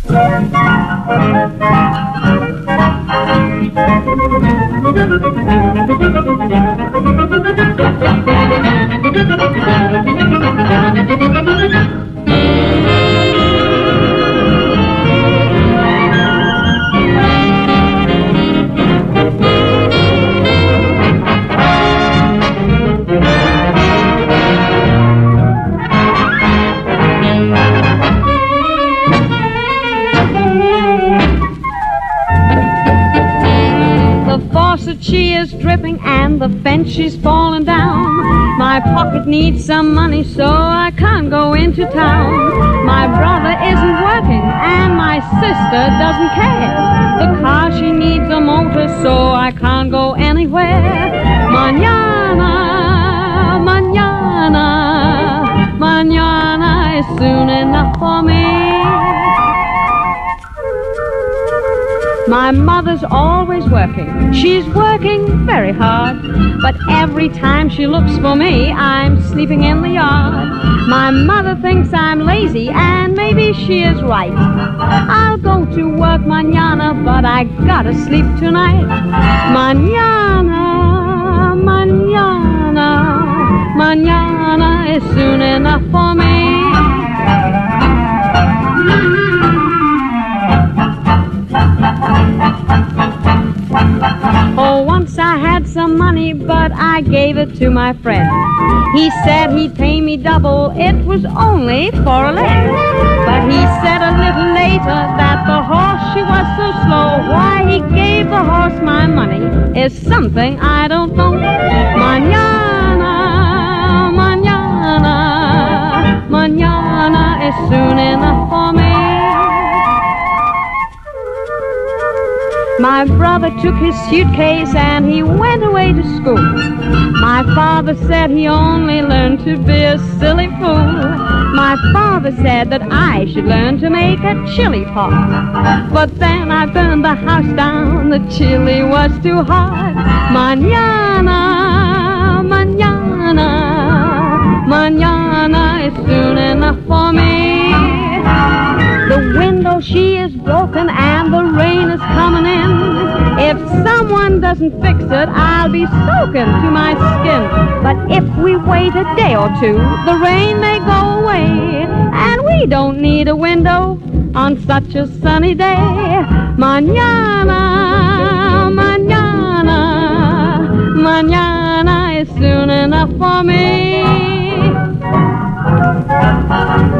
She is dripping and the fence she's falling down. My pocket needs some money so I can't go into town. My brother isn't working and my sister doesn't care. The car she needs a motor so I can't go anywhere. Mañana, mañana, mañana is soon enough for me. My mother's always working, she's working very hard, but every time she looks for me, I'm sleeping in the yard. My mother thinks I'm lazy, and maybe she is right. I'll go to work mañana, but I gotta sleep tonight. Mañana, mañana, mañana is soon enough for me. Oh, once I had some money, but I gave it to my friend. He said he'd pay me double, it was only for a leg. But he said a little later that the horse, she was so slow. Why he gave the horse my money is something I don't know. Mañana, mañana, mañana is soon enough for me. My brother took his suitcase and he went away to school. My father said he only learned to be a silly fool. My father said that I should learn to make a chili pot. But then I burned the house down, the chili was too hot. Mañana, mañana, mañana is soon enough for me. The window, she is broken and the rain is coming in. If someone doesn't fix it, I'll be soaking to my skin. But if we wait a day or two, the rain may go away, and we don't need a window on such a sunny day. Mañana, mañana, mañana is soon enough for me.